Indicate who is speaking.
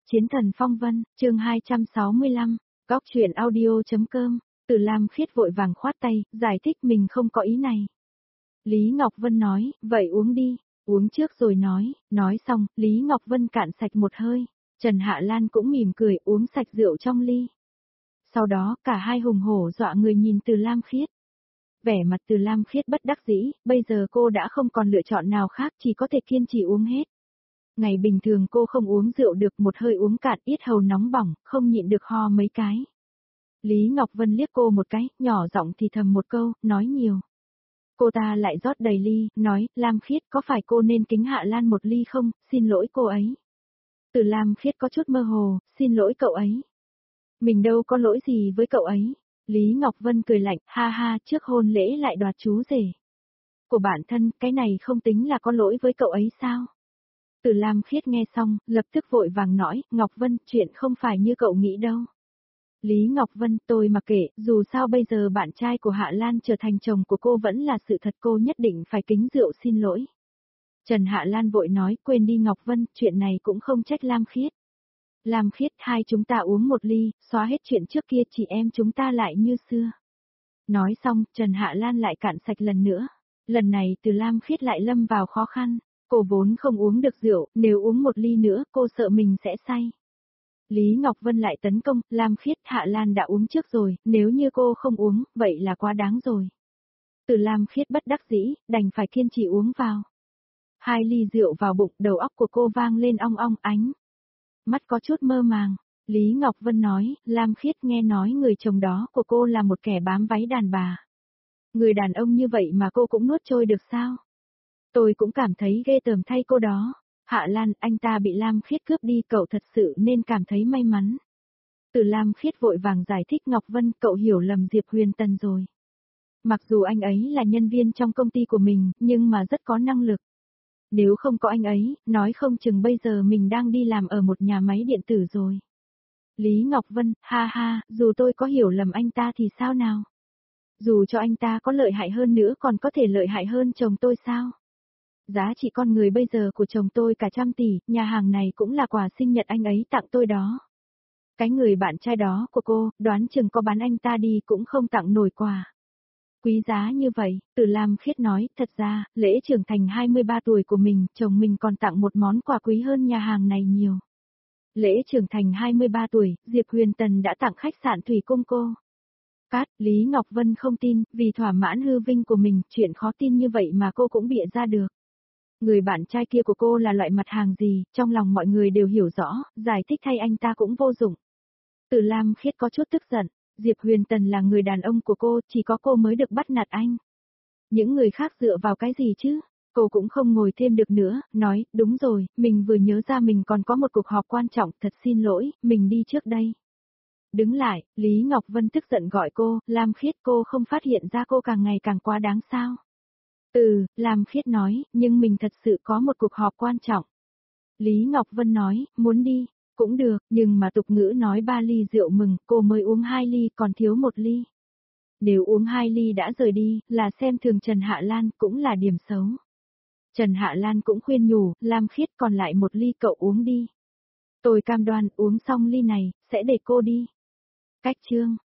Speaker 1: Chiến thần phong vân, chương 265, góc truyện audio.com, Từ Lam Khiết vội vàng khoát tay, giải thích mình không có ý này. Lý Ngọc Vân nói, vậy uống đi, uống trước rồi nói xong, Lý Ngọc Vân cạn sạch một hơi, Trần Hạ Lan cũng mỉm cười uống sạch rượu trong ly. Sau đó, cả hai hùng hổ dọa người nhìn Từ Lam Khiết. Vẻ mặt Từ Lam Khiết bất đắc dĩ, bây giờ cô đã không còn lựa chọn nào khác chỉ có thể kiên trì uống hết. Ngày bình thường cô không uống rượu được, một hơi uống cạn, yết hầu nóng bỏng, không nhịn được ho mấy cái. Lý Ngọc Vân liếc cô một cái, nhỏ giọng thì thầm một câu, nói nhiều. Cô ta lại rót đầy ly, nói, Lam Khiết có phải cô nên kính Hạ Lan một ly không, xin lỗi cô ấy. Từ Lam Khiết có chút mơ hồ, xin lỗi cậu ấy. Mình đâu có lỗi gì với cậu ấy. Lý Ngọc Vân cười lạnh, ha ha, trước hôn lễ lại đoạt chú rể của bản thân, cái này không tính là có lỗi với cậu ấy sao? Từ Lam Khiết nghe xong, lập tức vội vàng nói, Ngọc Vân, chuyện không phải như cậu nghĩ đâu. Lý Ngọc Vân, tôi mặc kệ, dù sao bây giờ bạn trai của Hạ Lan trở thành chồng của cô vẫn là sự thật, cô nhất định phải kính rượu xin lỗi. Trần Hạ Lan vội nói, quên đi Ngọc Vân, chuyện này cũng không trách Lam Khiết. Lam Khiết, hai chúng ta uống một ly, xóa hết chuyện trước kia, chị em chúng ta lại như xưa. Nói xong, Trần Hạ Lan lại cạn sạch lần nữa. Lần này Từ Lam Khiết lại lâm vào khó khăn. Cô vốn không uống được rượu, nếu uống một ly nữa cô sợ mình sẽ say. Lý Ngọc Vân lại tấn công, Lam Khiết, Hạ Lan đã uống trước rồi, nếu như cô không uống, vậy là quá đáng rồi. Từ Lam Khiết bất đắc dĩ, đành phải kiên trì uống vào. Hai ly rượu vào bụng, đầu óc của cô vang lên ong ong ánh. Mắt có chút mơ màng. Lý Ngọc Vân nói, Lam Khiết nghe nói người chồng đó của cô là một kẻ bám váy đàn bà. Người đàn ông như vậy mà cô cũng nuốt trôi được sao? Tôi cũng cảm thấy ghê tởm thay cô đó. Hạ Lan, anh ta bị Lam Khiết cướp đi, cậu thật sự nên cảm thấy may mắn. Từ Lam Khiết vội vàng giải thích, Ngọc Vân, cậu hiểu lầm Diệp Huyền Tần rồi. Mặc dù anh ấy là nhân viên trong công ty của mình, nhưng mà rất có năng lực. Nếu không có anh ấy, nói không chừng bây giờ mình đang đi làm ở một nhà máy điện tử rồi. Lý Ngọc Vân, ha ha, dù tôi có hiểu lầm anh ta thì sao nào? Dù cho anh ta có lợi hại hơn nữa còn có thể lợi hại hơn chồng tôi sao? Giá trị con người bây giờ của chồng tôi cả 100 tỷ, nhà hàng này cũng là quà sinh nhật anh ấy tặng tôi đó. Cái người bạn trai đó của cô, đoán chừng có bán anh ta đi cũng không tặng nổi quà. Quý giá như vậy, Từ Lam Khiết nói, thật ra, lễ trưởng thành 23 tuổi của mình, chồng mình còn tặng một món quà quý hơn nhà hàng này nhiều. Lễ trưởng thành 23 tuổi, Diệp Huyền Tần đã tặng khách sạn Thủy Cung cô. Cát, Lý Ngọc Vân không tin, vì thỏa mãn hư vinh của mình, chuyện khó tin như vậy mà cô cũng bịa ra được. Người bạn trai kia của cô là loại mặt hàng gì, trong lòng mọi người đều hiểu rõ, giải thích thay anh ta cũng vô dụng. Từ Lam Khiết có chút tức giận, Diệp Huyền Tần là người đàn ông của cô, chỉ có cô mới được bắt nạt anh. Những người khác dựa vào cái gì chứ? Cô cũng không ngồi thêm được nữa, nói, đúng rồi, mình vừa nhớ ra mình còn có một cuộc họp quan trọng, thật xin lỗi, mình đi trước đây. Đứng lại, Lý Ngọc Vân tức giận gọi cô, Lam Khiết, cô không phát hiện ra cô càng ngày càng quá đáng sao? Lam Khiết nói, nhưng mình thật sự có một cuộc họp quan trọng. Lý Ngọc Vân nói, muốn đi, cũng được, nhưng mà tục ngữ nói 3 ly rượu mừng, cô mới uống 2 ly còn thiếu 1 ly. Nếu uống 2 ly đã rời đi, là xem thường Trần Hạ Lan, cũng là điểm xấu. Trần Hạ Lan cũng khuyên nhủ, Lam Khiết còn lại 1 ly cậu uống đi. Tôi cam đoan uống xong ly này, sẽ để cô đi. Cách chương.